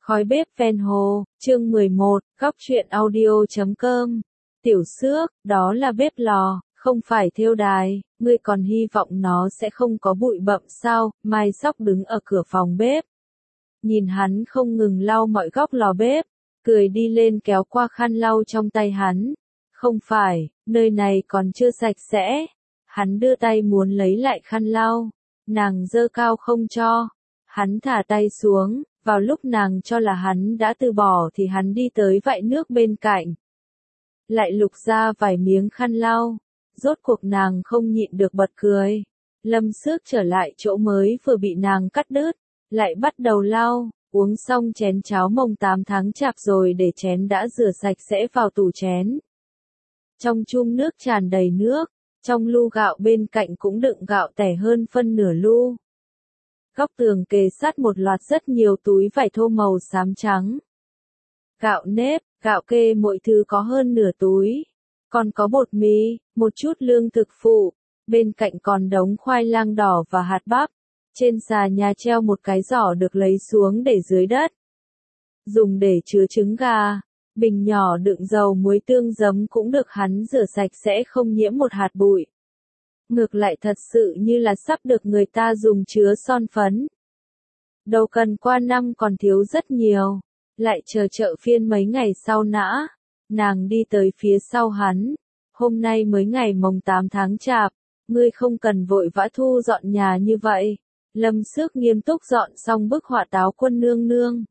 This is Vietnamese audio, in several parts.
Khói bếp ven hồ, chương 11, góc truyện audio.com. Tiểu Xước, đó là bếp lò, không phải thêu đài, ngươi còn hy vọng nó sẽ không có bụi bặm sao? Mai Sóc đứng ở cửa phòng bếp. Nhìn hắn không ngừng lau mọi góc lò bếp, cười đi lên kéo qua khăn lau trong tay hắn. Không phải, nơi này còn chưa sạch sẽ. Hắn đưa tay muốn lấy lại khăn lau. Nàng giơ cao không cho. Hắn thả tay xuống. Vào lúc nàng cho là hắn đã từ bỏ thì hắn đi tới vại nước bên cạnh. Lại lục ra vài miếng khăn lau. Rốt cuộc nàng không nhịn được bật cười. Lâm Xước trở lại chỗ mới vừa bị nàng cắt đứt. Lại bắt đầu lau. Uống xong chén cháo mồng 8 tháng chạp rồi để chén đã rửa sạch sẽ vào tủ chén. Trong chum nước tràn đầy nước. Trong lu gạo bên cạnh cũng đựng gạo tẻ hơn phân nửa lu. Góc tường kề sát một loạt rất nhiều túi vải thô màu xám trắng. Gạo nếp, gạo kê mọi thứ có hơn nửa túi. Còn có bột mì, một chút lương thực phụ. Bên cạnh còn đống khoai lang đỏ và hạt bắp. Trên xà nhà treo một cái giỏ được lấy xuống để dưới đất. Dùng để chứa trứng gà. Bình nhỏ đựng dầu muối tương giấm cũng được hắn rửa sạch sẽ không nhiễm một hạt bụi. Ngược lại thật sự như là sắp được người ta dùng chứa son phấn. Đầu cần qua năm còn thiếu rất nhiều. Lại chờ chợ phiên mấy ngày sau nã. Nàng đi tới phía sau hắn. Hôm nay mới ngày mồng 8 tháng chạp. Ngươi không cần vội vã thu dọn nhà như vậy. Lâm Xước nghiêm túc dọn xong bức họa Táo Quân nương nương.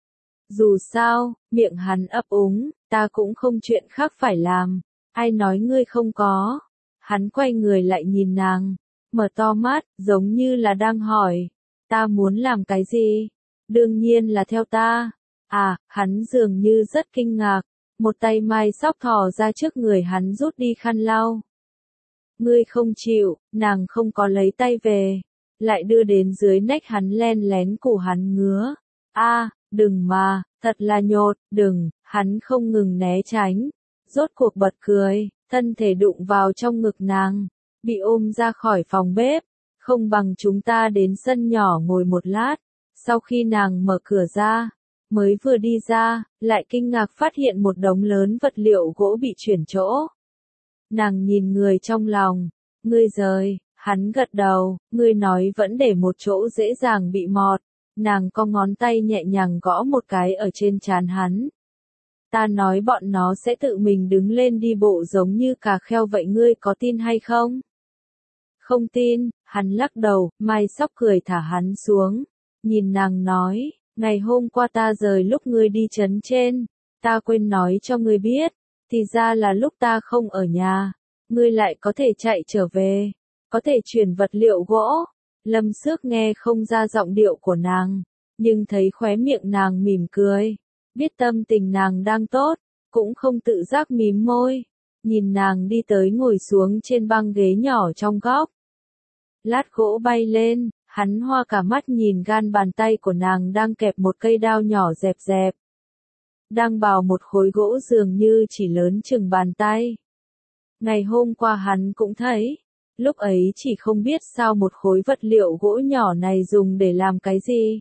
Dù sao, miệng hắn ấp úng, ta cũng không chuyện khác phải làm. Ai nói ngươi không có. Hắn quay người lại nhìn nàng, mở to mắt, giống như là đang hỏi, ta muốn làm cái gì? Đương nhiên là theo ta. À, hắn dường như rất kinh ngạc, một tay Mai Sóc thò ra trước người hắn rút đi khăn lau. Ngươi không chịu, nàng không có lấy tay về, lại đưa đến dưới nách hắn len lén cổ hắn ngứa. A, đừng mà, thật là nhột, đừng, hắn không ngừng né tránh, rốt cuộc bật cười. Thân thể đụng vào trong ngực nàng, bị ôm ra khỏi phòng bếp, không bằng chúng ta đến sân nhỏ ngồi một lát. Sau khi nàng mở cửa ra, mới vừa đi ra, lại kinh ngạc phát hiện một đống lớn vật liệu gỗ bị chuyển chỗ. Nàng nhìn người trong lòng, ngươi rời, hắn gật đầu, ngươi nói vẫn để một chỗ dễ dàng bị mọt. Nàng có ngón tay nhẹ nhàng gõ một cái ở trên trán hắn. Ta nói bọn nó sẽ tự mình đứng lên đi bộ giống như cà kheo vậy, ngươi có tin hay không? Không tin, hắn lắc đầu. Mai Sóc cười thả hắn xuống. Nhìn nàng nói, ngày hôm qua ta rời lúc ngươi đi trấn trên. Ta quên nói cho ngươi biết. Thì ra là lúc ta không ở nhà. Ngươi lại có thể chạy trở về. Có thể chuyển vật liệu gỗ. Lâm Xước nghe không ra giọng điệu của nàng. Nhưng thấy khóe miệng nàng mỉm cười. Biết tâm tình nàng đang tốt, cũng không tự giác mím môi, nhìn nàng đi tới ngồi xuống trên băng ghế nhỏ trong góc. Lát gỗ bay lên, hắn hoa cả mắt nhìn gan bàn tay của nàng đang kẹp một cây đao nhỏ dẹp dẹp. Đang bào một khối gỗ dường như chỉ lớn chừng bàn tay. Ngày hôm qua hắn cũng thấy, lúc ấy chỉ không biết sao một khối vật liệu gỗ nhỏ này dùng để làm cái gì.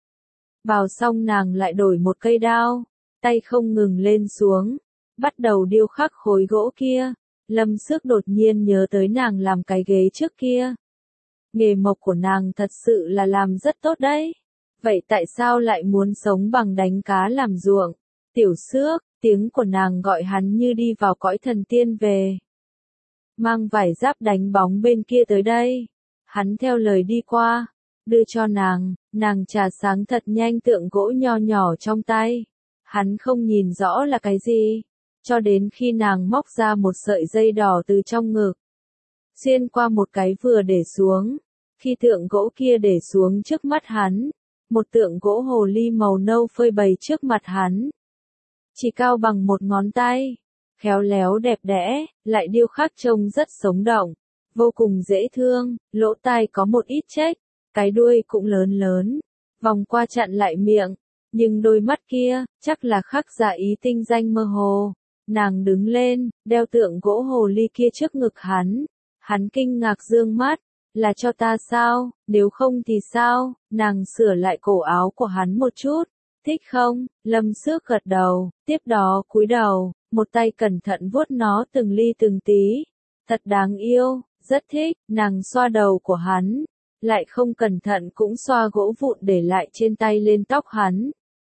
Bào xong nàng lại đổi một cây đao, tay không ngừng lên xuống, bắt đầu điêu khắc khối gỗ kia. Lâm Xước đột nhiên nhớ tới nàng làm cái ghế trước kia. Nghề mộc của nàng thật sự là làm rất tốt đấy. Vậy tại sao lại muốn sống bằng đánh cá làm ruộng? Tiểu Xước, tiếng của nàng gọi hắn như đi vào cõi thần tiên về. Mang vải giáp đánh bóng bên kia tới đây. Hắn theo lời đi qua. Đưa cho nàng trà sáng thật nhanh tượng gỗ nho nhỏ trong tay. Hắn không nhìn rõ là cái gì, cho đến khi nàng móc ra một sợi dây đỏ từ trong ngực. Xuyên qua một cái vừa để xuống, khi tượng gỗ kia để xuống trước mắt hắn, một tượng gỗ hồ ly màu nâu phơi bày trước mặt hắn. Chỉ cao bằng một ngón tay, khéo léo đẹp đẽ, lại điêu khắc trông rất sống động, vô cùng dễ thương, lỗ tai có một ít chếch. Cái đuôi cũng lớn lớn, vòng qua chặn lại miệng, nhưng đôi mắt kia, chắc là khắc ra ý tinh danh mơ hồ. Nàng đứng lên, đeo tượng gỗ hồ ly kia trước ngực hắn. Hắn kinh ngạc dương mắt, là cho ta sao, nếu không thì sao? Nàng sửa lại cổ áo của hắn một chút, Thích không? Lâm Xước gật đầu, tiếp đó cúi đầu, một tay cẩn thận vuốt nó từng ly từng tí. Thật đáng yêu, rất thích, nàng xoa đầu của hắn, lại không cẩn thận cũng xoa gỗ vụn để lại trên tay lên tóc hắn.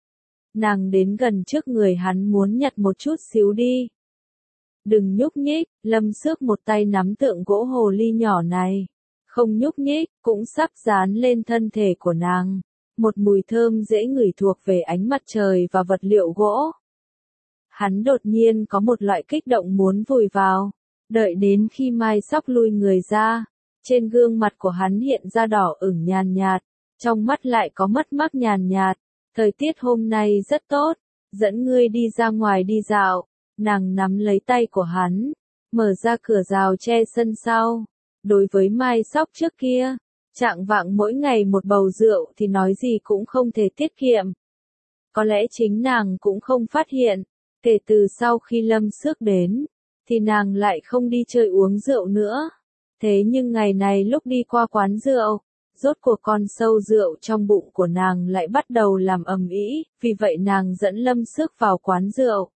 Nàng đến gần trước người hắn muốn nhặt một chút xíu đi. Đừng nhúc nhích, Lâm Xước một tay nắm tượng gỗ hồ ly nhỏ này. Không nhúc nhích, cũng sắp dán lên thân thể của nàng. Một mùi thơm dễ ngửi thuộc về ánh mặt trời và vật liệu gỗ. Hắn đột nhiên có một loại kích động muốn vùi vào. Đợi đến khi Mai Sóc lui người ra, trên gương mặt của hắn hiện ra đỏ ửng nhàn nhạt, trong mắt lại có mất mát nhàn nhạt. Thời tiết hôm nay rất tốt, dẫn ngươi đi ra ngoài đi dạo. Nàng nắm lấy tay của hắn, mở ra cửa rào che sân sau. Đối với Mai Sóc trước kia, trạng vạng mỗi ngày một bầu rượu thì nói gì cũng không thể tiết kiệm. Có lẽ chính nàng cũng không phát hiện, kể từ sau khi Lâm Xước đến, thì nàng lại không đi chơi uống rượu nữa. Thế nhưng ngày này lúc đi qua quán rượu, rốt cuộc con sâu rượu trong bụng của nàng lại bắt đầu làm ầm ĩ, vì vậy nàng dẫn Lâm Xước vào quán rượu.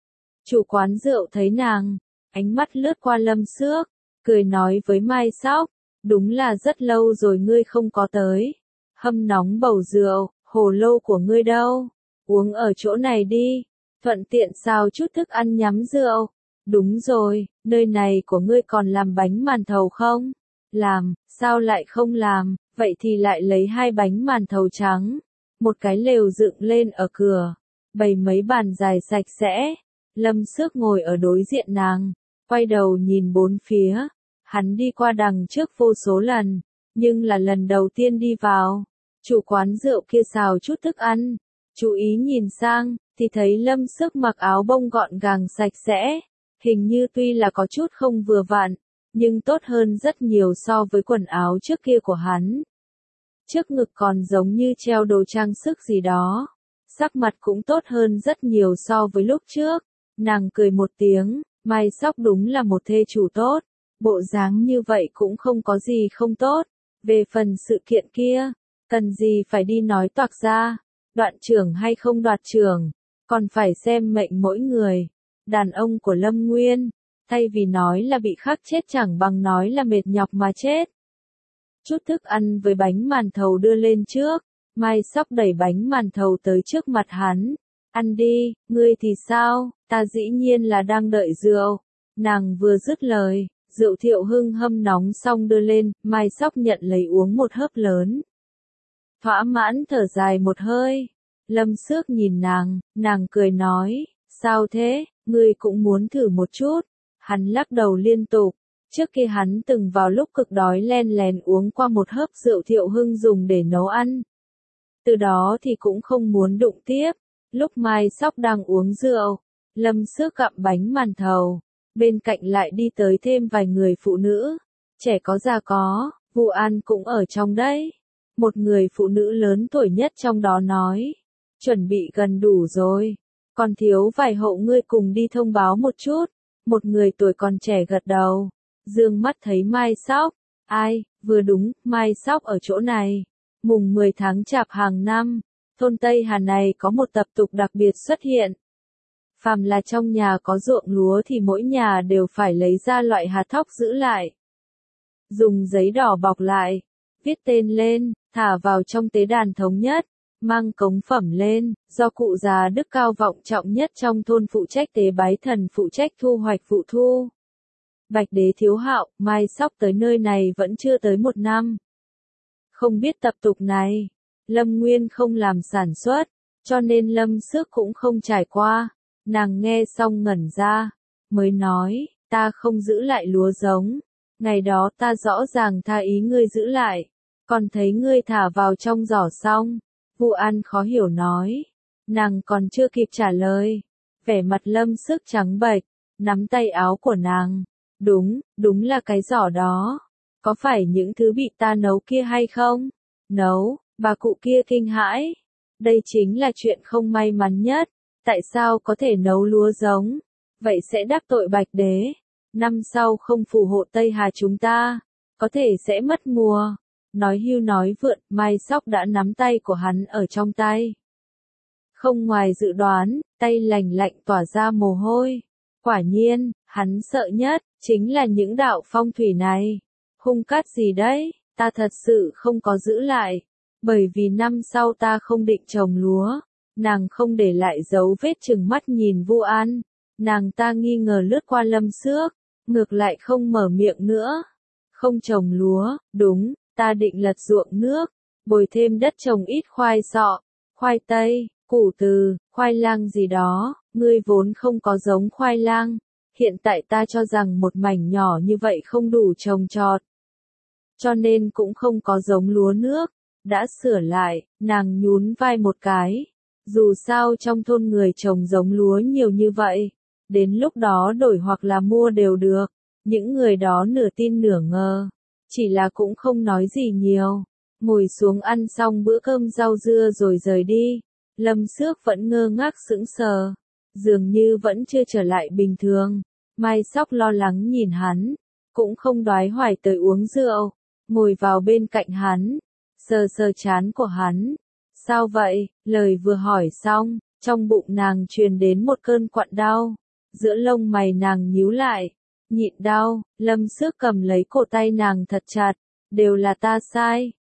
Chủ quán rượu thấy nàng, ánh mắt lướt qua Lâm Xước, cười nói với Mai Sóc, đúng là rất lâu rồi ngươi không có tới. Hâm nóng bầu rượu, hồ lô của ngươi đâu? Uống ở chỗ này đi, thuận tiện xào chút thức ăn nhắm rượu. Đúng rồi, nơi này của ngươi còn làm bánh màn thầu không? Làm, sao lại không làm, vậy thì lại lấy 2 bánh màn thầu trắng. Một cái lều dựng lên ở cửa, bày mấy bàn dài sạch sẽ. Lâm Xước ngồi ở đối diện nàng, quay đầu nhìn bốn phía. Hắn đi qua đằng trước vô số lần, nhưng là lần đầu tiên đi vào. Chủ quán rượu kia xào chút thức ăn, chú ý nhìn sang, thì thấy Lâm Xước mặc áo bông gọn gàng sạch sẽ. Hình như tuy là có chút không vừa vặn, nhưng tốt hơn rất nhiều so với quần áo trước kia của hắn. Trước ngực còn giống như treo đồ trang sức gì đó. Sắc mặt cũng tốt hơn rất nhiều so với lúc trước. Nàng cười một tiếng, Mai Sóc đúng là một thê chủ tốt. Bộ dáng như vậy cũng không có gì không tốt. Về phần sự kiện kia, cần gì phải đi nói toạc ra. Đoạn trưởng hay không đoạt trưởng, còn phải xem mệnh mỗi người. Đàn ông của Lâm Nguyên, thay vì nói là bị khắc chết chẳng bằng nói là mệt nhọc mà chết. Chút thức ăn với bánh màn thầu đưa lên trước, Mai Sóc đẩy bánh màn thầu tới trước mặt hắn. Ăn đi, ngươi thì sao, ta dĩ nhiên là đang đợi rượu. Nàng vừa dứt lời, rượu Thiệu Hưng hâm nóng xong đưa lên, Mai Sóc nhận lấy uống một hớp lớn. Thỏa mãn thở dài một hơi. Lâm Xước nhìn nàng cười nói, sao thế, ngươi cũng muốn thử một chút. Hắn lắc đầu liên tục. Trước kia hắn từng vào lúc cực đói len lén uống qua một hớp rượu Thiệu Hưng dùng để nấu ăn. Từ đó thì cũng không muốn đụng tiếp. Lúc Mai Sóc đang uống rượu, Lâm Xước gặm bánh màn thầu. Bên cạnh lại đi tới thêm vài người phụ nữ. Trẻ có già có, Vu An cũng ở trong đấy. Một người phụ nữ lớn tuổi nhất trong đó nói. Chuẩn bị gần đủ rồi. Còn thiếu vài hộ ngươi cùng đi thông báo một chút. Một người tuổi còn trẻ gật đầu. Dương mắt thấy Mai Sóc. Ai, vừa đúng, Mai Sóc ở chỗ này. Mùng 10 tháng Chạp hàng năm, thôn Tây Hà này có một tập tục đặc biệt xuất hiện. Phàm là trong nhà có ruộng lúa thì mỗi nhà đều phải lấy ra loại hạt thóc giữ lại. Dùng giấy đỏ bọc lại, viết tên lên, thả vào trong tế đàn thống nhất, mang cống phẩm lên, do cụ già đức cao vọng trọng nhất trong thôn phụ trách tế bái thần phụ trách thu hoạch vụ thu. Bạch Đế Thiếu Hạo, Mai Sóc tới nơi này vẫn chưa tới 1 năm. Không biết tập tục này, Lâm Nguyên không làm sản xuất, cho nên Lâm Xước cũng không trải qua. Nàng nghe xong ngẩn ra, mới nói, ta không giữ lại lúa giống. Ngày đó ta rõ ràng tha ý ngươi giữ lại, còn thấy ngươi thả vào trong giỏ xong. Vu An khó hiểu nói, nàng còn chưa kịp trả lời. Vẻ mặt Lâm Xước trắng bệch, nắm tay áo của nàng. Đúng là cái giỏ đó. Có phải những thứ bị ta nấu kia hay không? Nấu, bà cụ kia kinh hãi. Đây chính là chuyện không may mắn nhất. Tại sao có thể nấu lúa giống? Vậy sẽ đắc tội Bạch Đế. Năm sau không phù hộ Tây Hà chúng ta, có thể sẽ mất mùa. Nói hưu nói vượn, Mai Sóc đã nắm tay của hắn ở trong tay. Không ngoài dự đoán, tay lành lạnh tỏa ra mồ hôi. Quả nhiên, hắn sợ nhất, chính là những đạo phong thủy này. Hung cát gì đấy, ta thật sự không có giữ lại. Bởi vì năm sau ta không định trồng lúa. Nàng không để lại dấu vết chừng mắt nhìn Vu An. Nàng ta nghi ngờ lướt qua Lâm Xước, ngược lại không mở miệng nữa. Không trồng lúa, đúng, ta định lật ruộng nước, bồi thêm đất trồng ít khoai sọ, khoai tây, củ từ, khoai lang gì đó, ngươi vốn không có giống khoai lang. Hiện tại ta cho rằng một mảnh nhỏ như vậy không đủ trồng trọt. Cho nên cũng không có giống lúa nước. Đã sửa lại, nàng nhún vai một cái. Dù sao trong thôn người trồng giống lúa nhiều như vậy. Đến lúc đó đổi hoặc là mua đều được. Những người đó nửa tin nửa ngờ. Chỉ là cũng không nói gì nhiều. Ngồi xuống ăn xong bữa cơm rau dưa rồi rời đi. Lâm Xước vẫn ngơ ngác sững sờ. Dường như vẫn chưa trở lại bình thường. Mai Sóc lo lắng nhìn hắn. Cũng không đoái hoài tới uống rượu. Ngồi vào bên cạnh hắn. Sờ sờ trán của hắn. Sao vậy? Lời vừa hỏi xong, trong bụng nàng truyền đến một cơn quặn đau. Giữa lông mày nàng nhíu lại. Nhịn đau, Lâm Xước cầm lấy cổ tay nàng thật chặt. Đều là ta sai,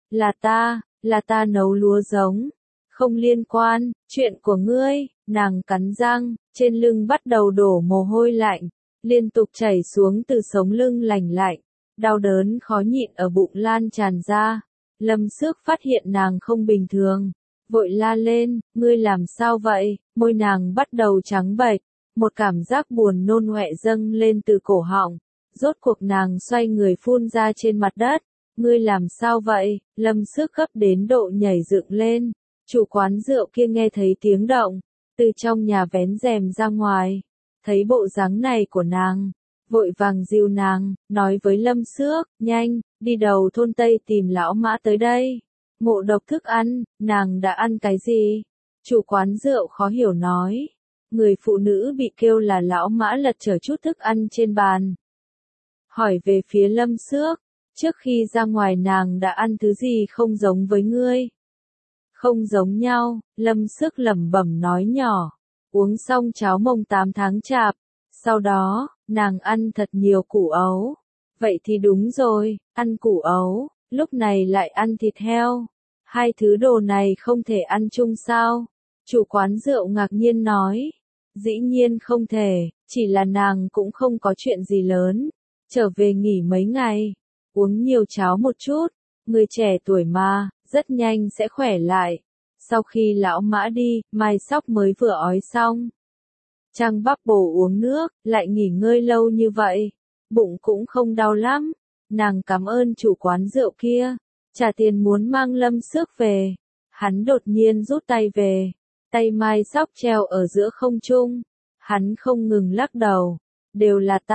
là ta nấu lúa giống. Không liên quan, chuyện của ngươi. Nàng cắn răng, trên lưng bắt đầu đổ mồ hôi lạnh. Liên tục chảy xuống từ sống lưng lành lạnh. Đau đớn khó nhịn ở bụng lan tràn ra. Lâm Xước phát hiện nàng không bình thường. Vội la lên, ngươi làm sao vậy? Môi nàng bắt đầu trắng bệch. Một cảm giác buồn nôn ọe dâng lên từ cổ họng. Rốt cuộc nàng xoay người phun ra trên mặt đất. Ngươi làm sao vậy? Lâm Xước gấp đến độ nhảy dựng lên. Chủ quán rượu kia nghe thấy tiếng động. Từ trong nhà vén rèm ra ngoài. Thấy bộ dáng này của nàng. Vội vàng dìu nàng, nói với Lâm Xước, nhanh, đi đầu thôn Tây tìm lão Mã tới đây. Ngộ độc thức ăn, nàng đã ăn cái gì? Chủ quán rượu khó hiểu nói. Người phụ nữ bị kêu là lão Mã lật chở chút thức ăn trên bàn. Hỏi về phía Lâm Xước, trước khi ra ngoài nàng đã ăn thứ gì không giống với ngươi? Không giống nhau, Lâm Xước lẩm bẩm nói nhỏ. Uống xong cháo mồng 8 tháng chạp. Sau đó, nàng ăn thật nhiều củ ấu. Vậy thì đúng rồi, ăn củ ấu, lúc này lại ăn thịt heo. Hai thứ đồ này không thể ăn chung sao? Chủ quán rượu ngạc nhiên nói. Dĩ nhiên không thể, chỉ là nàng cũng không có chuyện gì lớn. Trở về nghỉ mấy ngày, uống nhiều cháo một chút. Người trẻ tuổi mà, rất nhanh sẽ khỏe lại. Sau khi lão Mã đi, Mai Sóc mới vừa ói xong. Trang bắp bổ uống nước, lại nghỉ ngơi lâu như vậy. Bụng cũng không đau lắm. Nàng cảm ơn chủ quán rượu kia. Trả tiền muốn mang Lâm Xước về. Hắn đột nhiên rút tay về. Tay Mai Sóc treo ở giữa không trung. Hắn không ngừng lắc đầu. Đều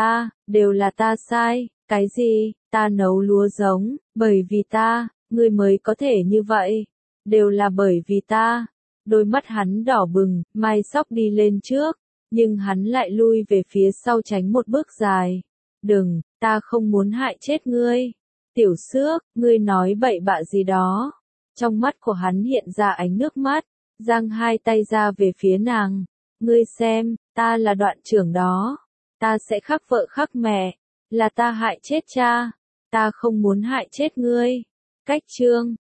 là ta sai. Cái gì? Ta nấu lúa giống. Bởi vì ta, ngươi mới có thể như vậy. Đều là bởi vì ta. Đôi mắt hắn đỏ bừng, Mai Sóc đi lên trước. Nhưng hắn lại lui về phía sau tránh một bước dài. Đừng, ta không muốn hại chết ngươi. Tiểu Xước, ngươi nói bậy bạ gì đó. Trong mắt của hắn hiện ra ánh nước mắt, giang hai tay ra về phía nàng. Ngươi xem, ta là đoạn trưởng đó. Ta sẽ khắc vợ khắc mẹ. Là ta hại chết cha. Ta không muốn hại chết ngươi. Cách chương